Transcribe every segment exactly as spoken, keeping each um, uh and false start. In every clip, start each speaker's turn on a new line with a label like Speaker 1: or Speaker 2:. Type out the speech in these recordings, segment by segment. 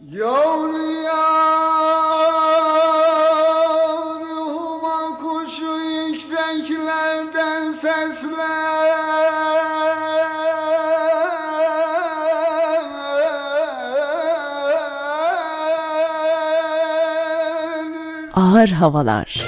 Speaker 1: Yavruya ruhuma kuşu yükseklerden seslenir.
Speaker 2: Ağır havalar.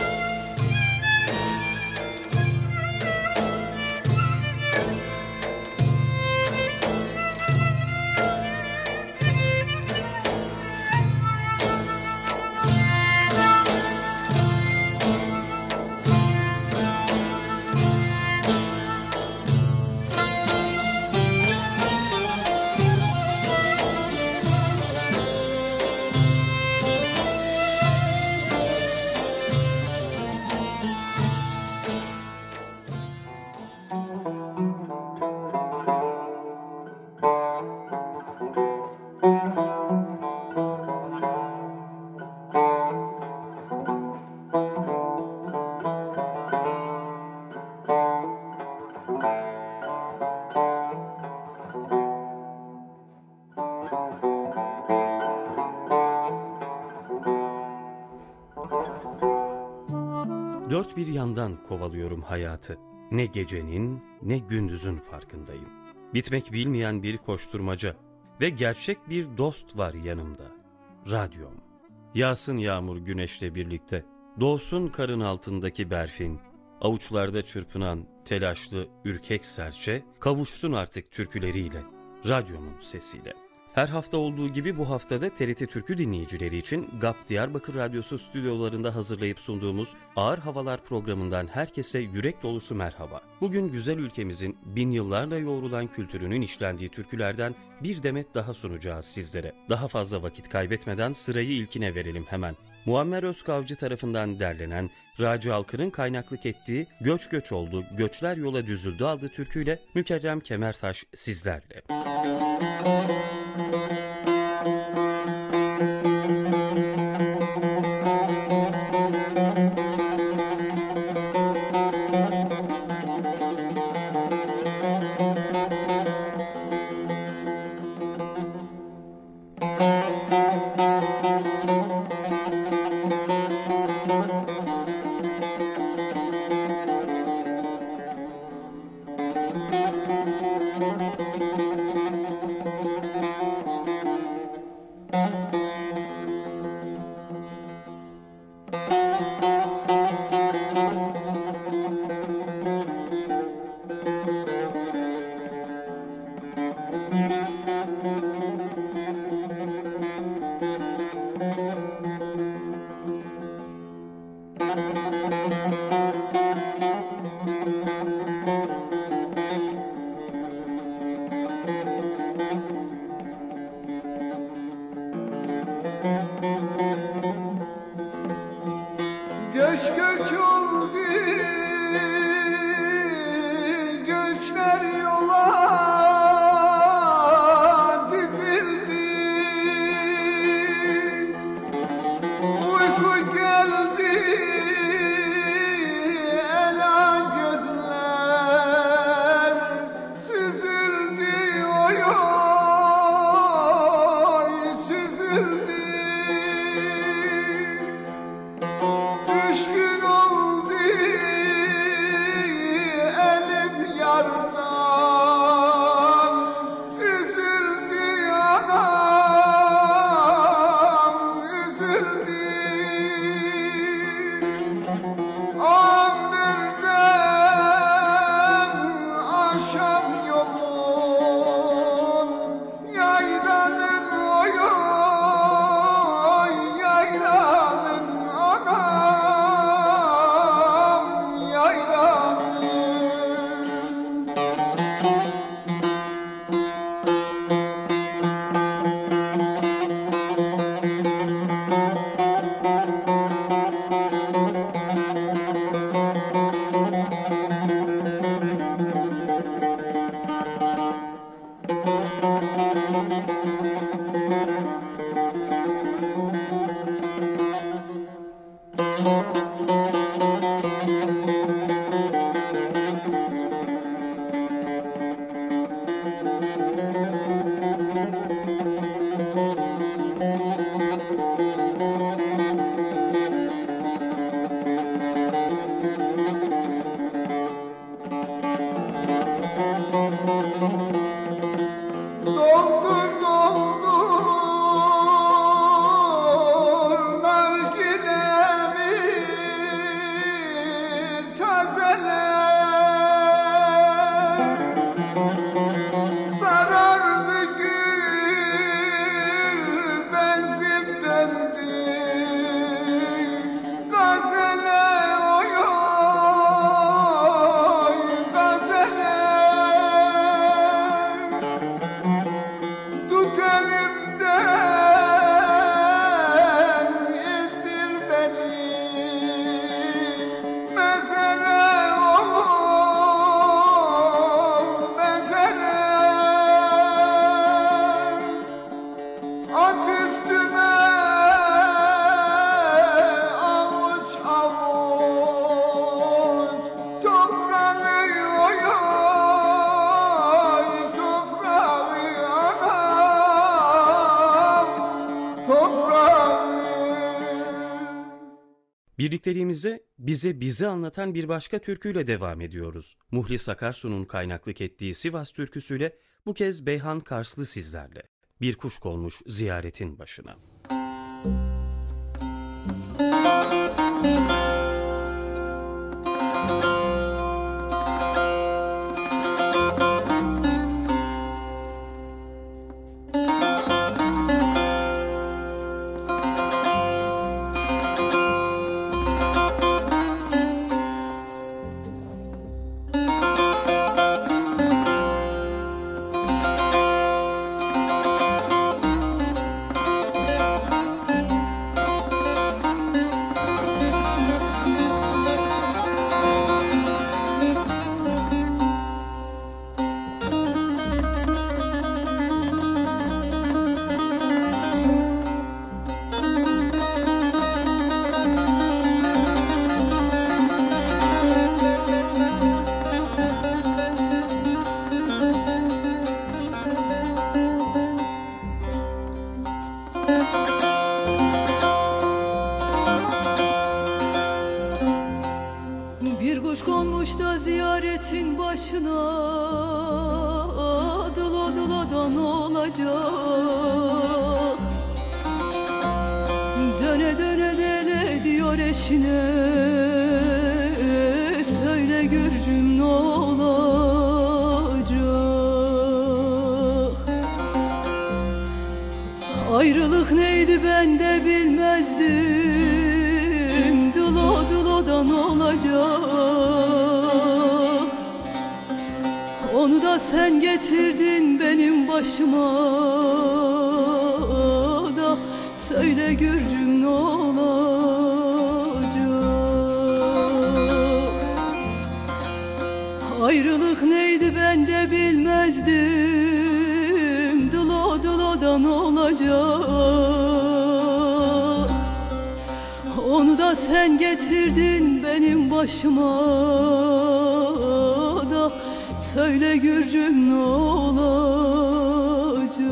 Speaker 3: Dört bir yandan kovalıyorum hayatı. Ne gecenin ne gündüzün farkındayım. Bitmek bilmeyen bir koşturmaca ve gerçek bir dost var yanımda. Radyom. Yağsın yağmur güneşle birlikte. Doğsun karın altındaki berfin. Avuçlarda çırpınan telaşlı ürkek serçe kavuşsun artık türküleriyle. Radyomun sesiyle. Her hafta olduğu gibi bu haftada T R T Türkü dinleyicileri için G A P Diyarbakır Radyosu stüdyolarında hazırlayıp sunduğumuz Ağır Havalar programından herkese yürek dolusu merhaba. Bugün güzel ülkemizin bin yıllarla yoğrulan kültürünün işlendiği türkülerden bir demet daha sunacağız sizlere. Daha fazla vakit kaybetmeden sırayı ilkine verelim hemen. Muammer Özkavcı tarafından derlenen, Raci Alkır'ın kaynaklık ettiği Göç Göç Oldu, Göçler Yola Düzüldü adlı türküyle Mükerrem Kemertaş sizlerle.
Speaker 1: Doldur doldur nargilemi tazele sarardı gül benzin döndü gazele oy oy gazele tut elimden indir beni mezere ol mezere at üstüme avuç avuç toprağı oy oy toprağı anam toprağı.
Speaker 3: Birlikteliğimize bize bizi anlatan bir başka türküyle devam ediyoruz. Muhlis Akarsu'nun kaynaklık ettiği Sivas türküsüyle bu kez Beyhan Karslı sizlerle. Bir kuş konmuş ziyaretin başına.
Speaker 2: Bir kuş konmuş da ziyaretin başına, dıla dıla da ne olacak? Döne döne dele diyor eşine, söyle Gürcüm ne olacak? Ayrılık neydi ben de bilmezdim, dıla dıla da ne olacak? Onu da sen getirdin benim başıma da, söyle Gürcüm ne olacak? Ayrılık neydi ben de bilmezdim, dıla dıla da ne olacak? Onu da sen getirdin benim başıma da, söyle Gürcüm ne olacak?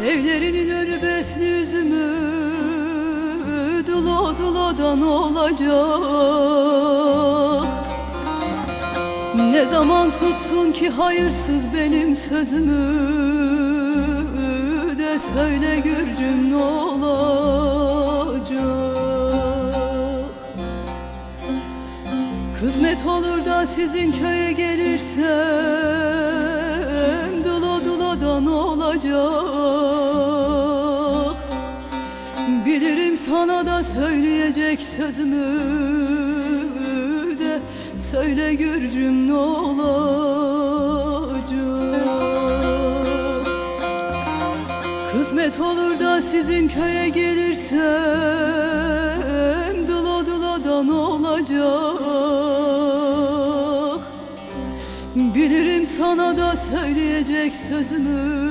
Speaker 2: Evlerinin önü besli üzümü, dıla dıladan olacak. Ne zaman tuttun ki hayırsız benim sözümü, de söyle Gürcüm ne olacak? Kısmet olur da sizin köye gelirsem, dıla dıladan olacak. Bilirim sana da söyleyecek sözümü, de söyle Gürcüm ne olacak? Kısmet olur da sizin köye gelirsem, dıla dıladan olacak. Bilirim sana da söyleyecek sözümü,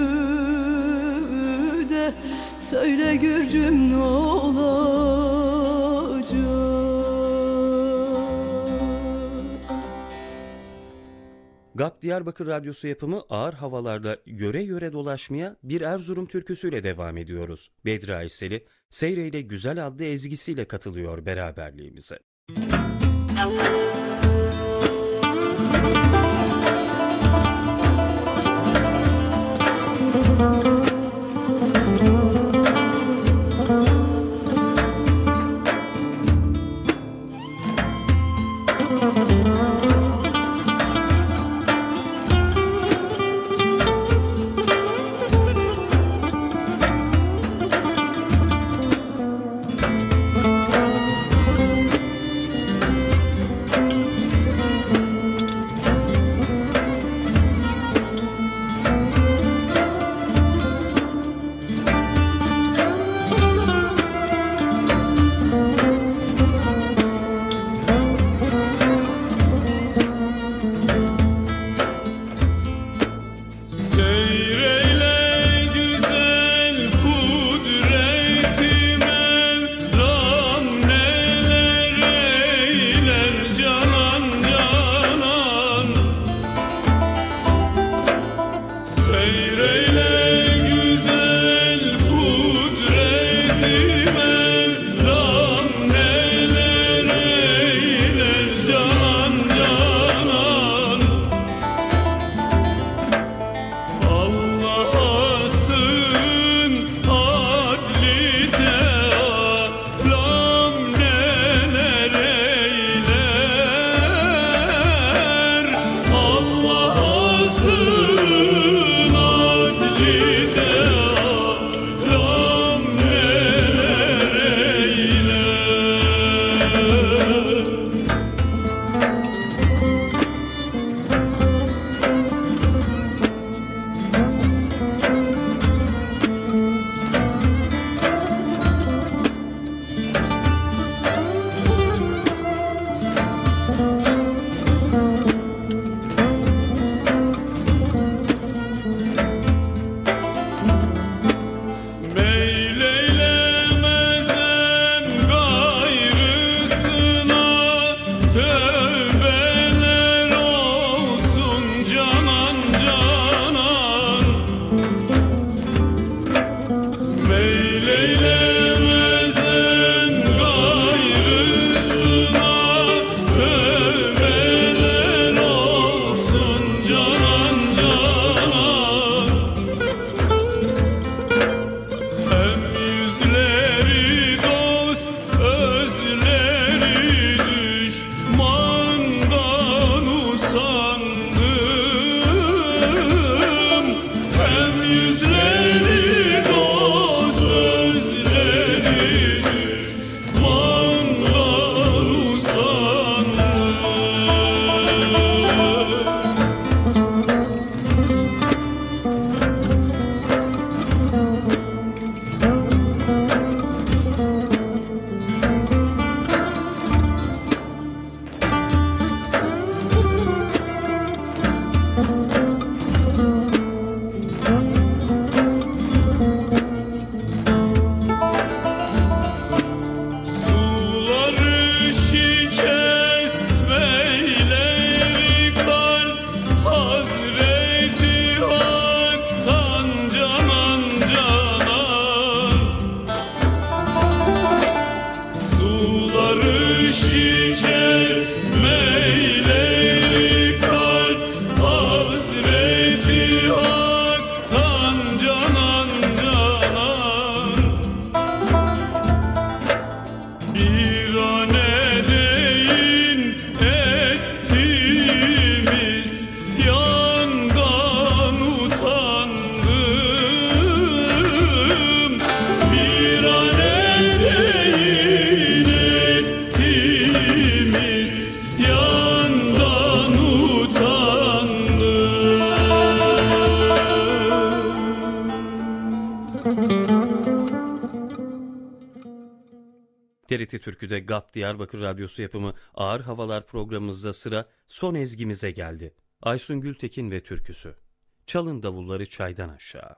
Speaker 2: de söyle Gürcüm ne olacak?
Speaker 3: G A P Diyarbakır Radyosu yapımı Ağır Havalarda yöre yöre dolaşmaya bir Erzurum türküsüyle devam ediyoruz. Bedri Aysel'i Seyreyle Güzel adlı ezgisiyle katılıyor beraberliğimize. T R T Türkü'de G A P Diyarbakır Radyosu yapımı Ağır Havalar programımızda sıra son ezgimize geldi. Aysun Gültekin ve türküsü. Çalın davulları çaydan aşağı.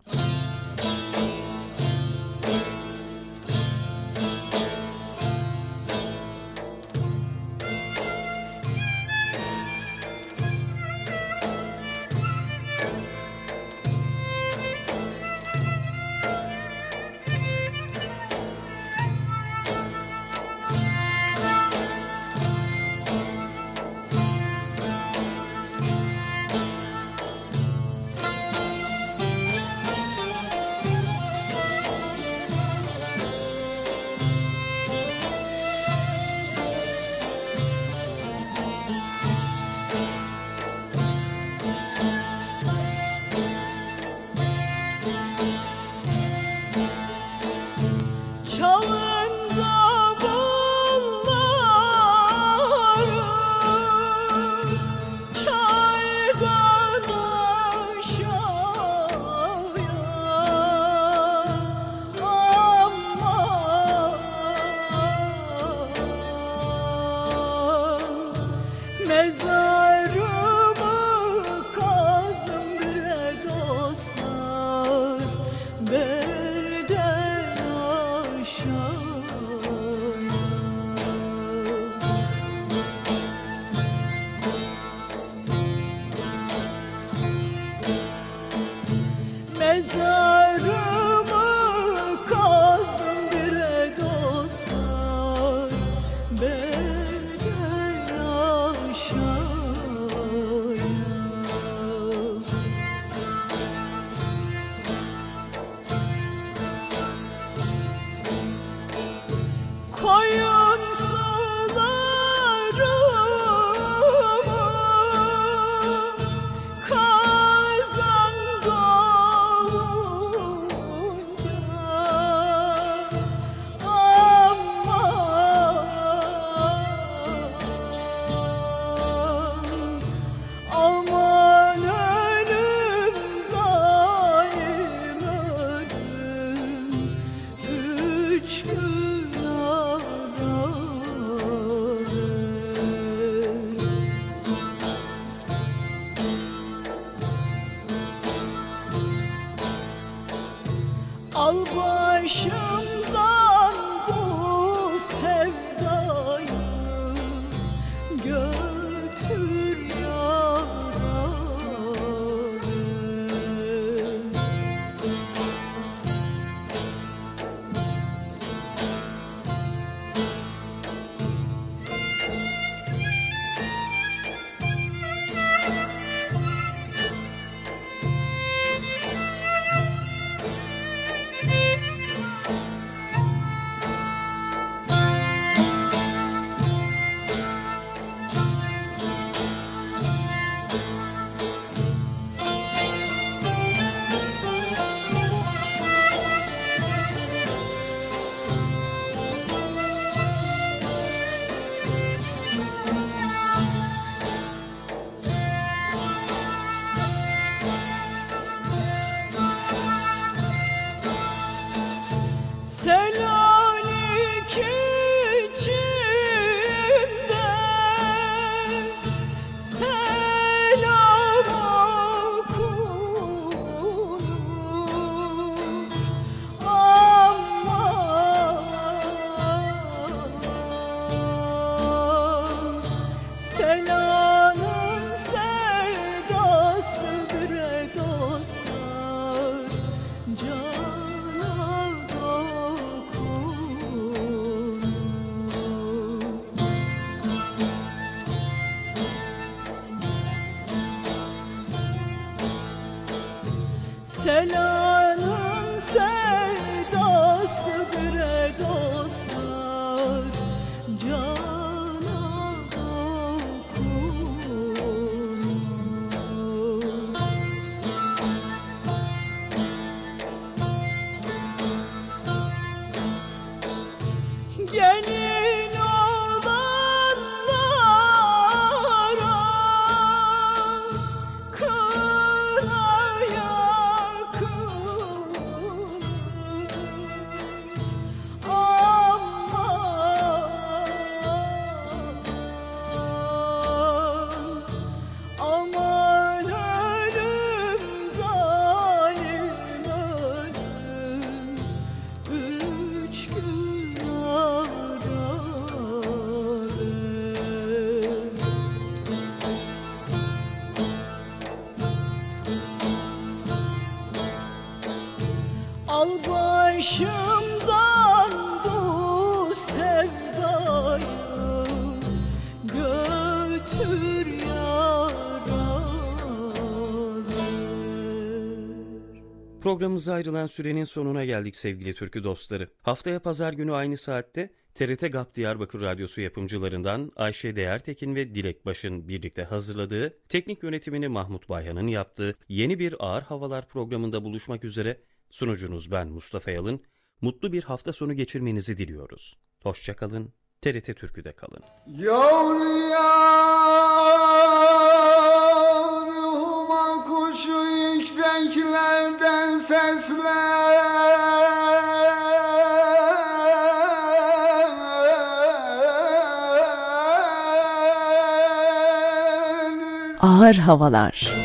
Speaker 4: Al başımdan bu sevdayı, götür yâre. Selanik içinde selam okunur, aman selanın sevdasıdır ey dostlar, cana Selanın sevdasıdır ey dostlar, cana dokunur. Gelin olanlara kına yakın, Al başımdan bu sevdayı, götür yaralı.
Speaker 3: Programımıza ayrılan sürenin sonuna geldik sevgili türkü dostları. Haftaya pazar günü aynı saatte T R T GAP Diyarbakır Radyosu yapımcılarından Ayşe Değertekin ve Dilek Baş'ın birlikte hazırladığı, teknik yönetimini Mahmut Bayhan'ın yaptığı yeni bir Ağır Havalar programında buluşmak üzere. Sunucunuz ben Mustafa Yalın. Mutlu bir hafta sonu geçirmenizi diliyoruz. Hoşça kalın, T R T Türkü'de kalın.
Speaker 1: Yavru yavruma kuşu yükseklerden seslenir.
Speaker 5: Ağır Havalar.